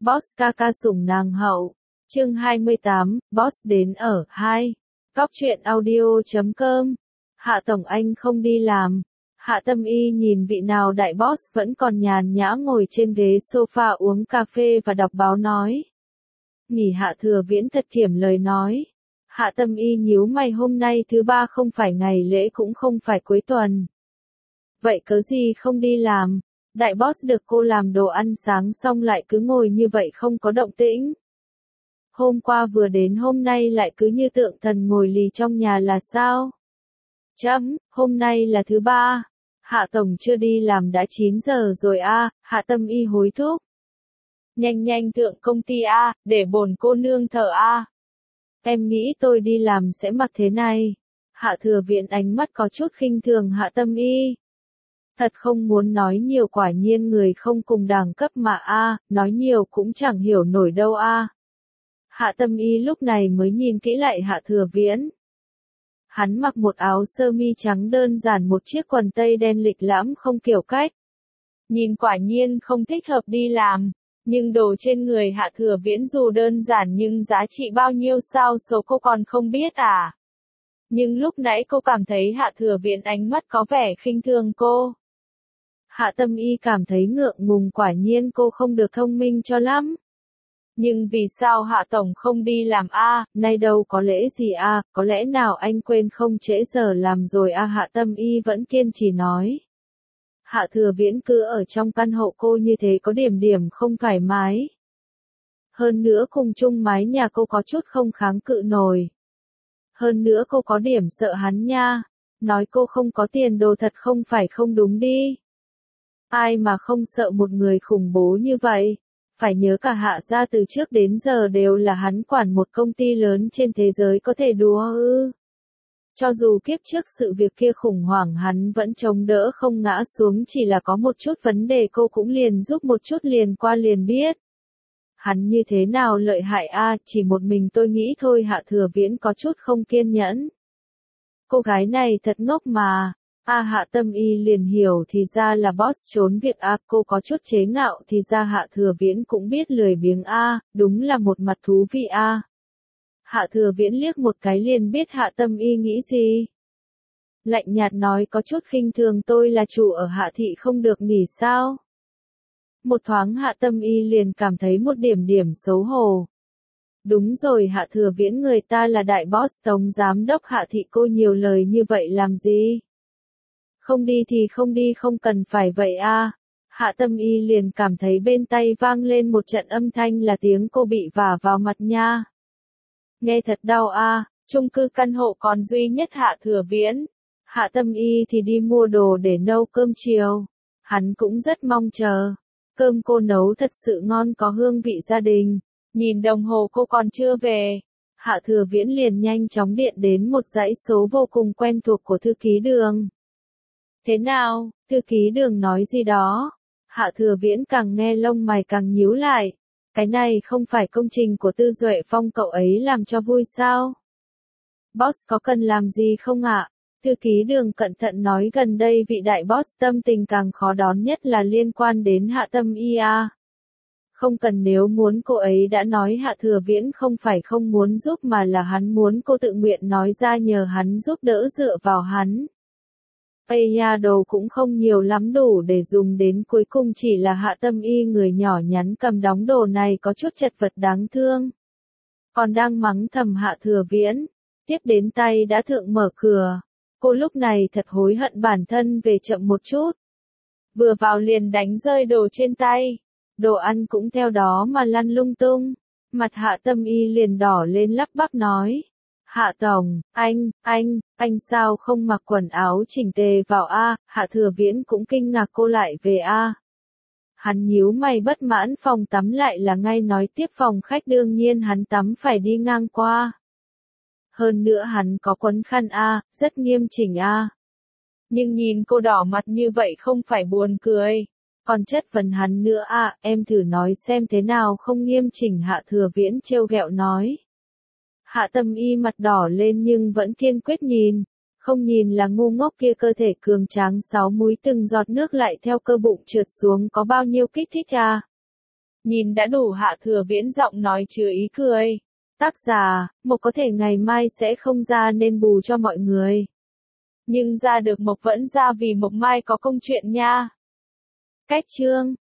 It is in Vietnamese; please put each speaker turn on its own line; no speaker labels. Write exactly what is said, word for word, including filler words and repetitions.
Boss ca ca sủng nàng hậu. Chương hai mươi tám, Boss đến ở, hai. Góc truyện audio chấm com. Hạ Tổng anh không đi làm. Hạ Tâm Y nhìn vị nào đại boss vẫn còn nhàn nhã ngồi trên ghế sofa uống cà phê và đọc báo nói. Nghỉ Hạ Thừa Viễn thật kiểm lời nói. Hạ Tâm Y nhíu mày, hôm nay thứ ba không phải ngày lễ cũng không phải cuối tuần. Vậy cớ gì không đi làm? Đại boss được cô làm đồ ăn sáng xong lại cứ ngồi như vậy không có động tĩnh. Hôm qua vừa đến hôm nay lại cứ như tượng thần ngồi lì trong nhà là sao? Chấm, hôm nay là thứ ba. Hạ Tổng chưa đi làm đã chín giờ rồi a. À, Hạ Tâm Y hối thúc. Nhanh nhanh thượng công ty a, à, để bổn cô nương thở a. À. Em nghĩ tôi đi làm sẽ mặc thế này. Hạ Thừa Viễn ánh mắt có chút khinh thường Hạ Tâm Y. Thật không muốn nói nhiều, quả nhiên người không cùng đẳng cấp mà a, à, nói nhiều cũng chẳng hiểu nổi đâu a. À. Hạ Tâm Y lúc này mới nhìn kỹ lại Hạ Thừa Viễn. Hắn mặc một áo sơ mi trắng đơn giản, một chiếc quần tây đen lịch lãm không kiểu cách. Nhìn quả nhiên không thích hợp đi làm, nhưng đồ trên người Hạ Thừa Viễn dù đơn giản nhưng giá trị bao nhiêu sao số cô còn không biết à. Nhưng lúc nãy cô cảm thấy Hạ Thừa Viễn ánh mắt có vẻ khinh thường cô. Hạ Tâm Y cảm thấy ngượng ngùng, quả nhiên cô không được thông minh cho lắm. Nhưng vì sao Hạ Tổng không đi làm a? À, nay đâu có lễ gì a? À, có lẽ nào anh quên không trễ giờ làm rồi a? À, Hạ Tâm Y vẫn kiên trì nói. Hạ Thừa Viễn cứ ở trong căn hộ cô như thế có điểm điểm không thoải mái. Hơn nữa cùng chung mái nhà cô có chút không kháng cự nổi. Hơn nữa cô có điểm sợ hắn nha. Nói cô không có tiền đồ thật không phải không đúng đi. Ai mà không sợ một người khủng bố như vậy. Phải nhớ cả Hạ gia từ trước đến giờ đều là hắn quản một công ty lớn trên thế giới, có thể đùa ư. Cho dù kiếp trước sự việc kia khủng hoảng hắn vẫn chống đỡ không ngã xuống, chỉ là có một chút vấn đề cô cũng liền giúp một chút liền qua liền biết. Hắn như thế nào lợi hại a, à, chỉ một mình tôi nghĩ thôi. Hạ Thừa Viễn có chút không kiên nhẫn. Cô gái này thật ngốc mà. A à, Hạ Tâm Y liền hiểu thì ra là boss trốn việc a, à, cô có chút chế ngạo thì ra Hạ Thừa Viễn cũng biết lười biếng a, à, đúng là một mặt thú vị a. À. Hạ Thừa Viễn liếc một cái liền biết Hạ Tâm Y nghĩ gì. Lạnh nhạt nói có chút khinh thường, tôi là chủ ở Hạ thị không được nghỉ sao? Một thoáng Hạ Tâm Y liền cảm thấy một điểm điểm xấu hổ. Đúng rồi, Hạ Thừa Viễn người ta là đại boss tổng giám đốc Hạ thị, cô nhiều lời như vậy làm gì? Không đi thì không đi, không cần phải vậy a. À. Hạ Tâm Y liền cảm thấy bên tai vang lên một trận âm thanh là tiếng cô bị vả vào mặt nha. Nghe thật đau a. À. Chung cư căn hộ còn duy nhất Hạ Thừa Viễn. Hạ Tâm Y thì đi mua đồ để nấu cơm chiều. Hắn cũng rất mong chờ. Cơm cô nấu thật sự ngon, có hương vị gia đình. Nhìn đồng hồ cô còn chưa về. Hạ Thừa Viễn liền nhanh chóng điện đến một dãy số vô cùng quen thuộc của thư ký Đường. Thế nào, thư ký Đường nói gì đó? Hạ Thừa Viễn càng nghe lông mày càng nhíu lại. Cái này không phải công trình của Tư Duệ Phong cậu ấy làm cho vui sao? Boss có cần làm gì không ạ? À? Thư ký Đường cẩn thận nói, gần đây vị đại boss tâm tình càng khó đón nhất là liên quan đến Hạ Tâm Y a. Không cần, nếu muốn cô ấy đã nói. Hạ Thừa Viễn không phải không muốn giúp mà là hắn muốn cô tự nguyện nói ra nhờ hắn giúp đỡ, dựa vào hắn. Ây nha, đồ cũng không nhiều lắm, đủ để dùng đến cuối cùng chỉ là Hạ Tâm Y người nhỏ nhắn cầm đóng đồ này có chút chật vật đáng thương. Còn đang mắng thầm Hạ Thừa Viễn, tiếp đến tay đã thượng mở cửa. Cô lúc này thật hối hận bản thân về chậm một chút. Vừa vào liền đánh rơi đồ trên tay. Đồ ăn cũng theo đó mà lăn lung tung. Mặt Hạ Tâm Y liền đỏ lên, lắp bắp nói. Hạ Tổng, anh, anh, anh sao không mặc quần áo chỉnh tề vào a? À? Hạ Thừa Viễn cũng kinh ngạc cô lại về a. À? Hắn nhíu mày bất mãn, phòng tắm lại là ngay nói tiếp phòng khách, đương nhiên hắn tắm phải đi ngang qua. Hơn nữa hắn có quấn khăn a, à, rất nghiêm chỉnh a. À. Nhưng nhìn cô đỏ mặt như vậy không phải buồn cười. Còn chất vấn hắn nữa a, à, em thử nói xem thế nào không nghiêm chỉnh. Hạ Thừa Viễn trêu ghẹo nói. Hạ Tâm Y mặt đỏ lên nhưng vẫn kiên quyết nhìn. Không nhìn là ngu ngốc, kia cơ thể cường tráng sáu múi từng giọt nước lại theo cơ bụng trượt xuống có bao nhiêu kích thích à. Nhìn đã đủ Hạ Thừa Viễn giọng nói chứa ý cười. Tác giả, Mộc có thể ngày mai sẽ không ra nên bù cho mọi người. Nhưng ra được Mộc vẫn ra vì Mộc mai có công chuyện nha. Cách chương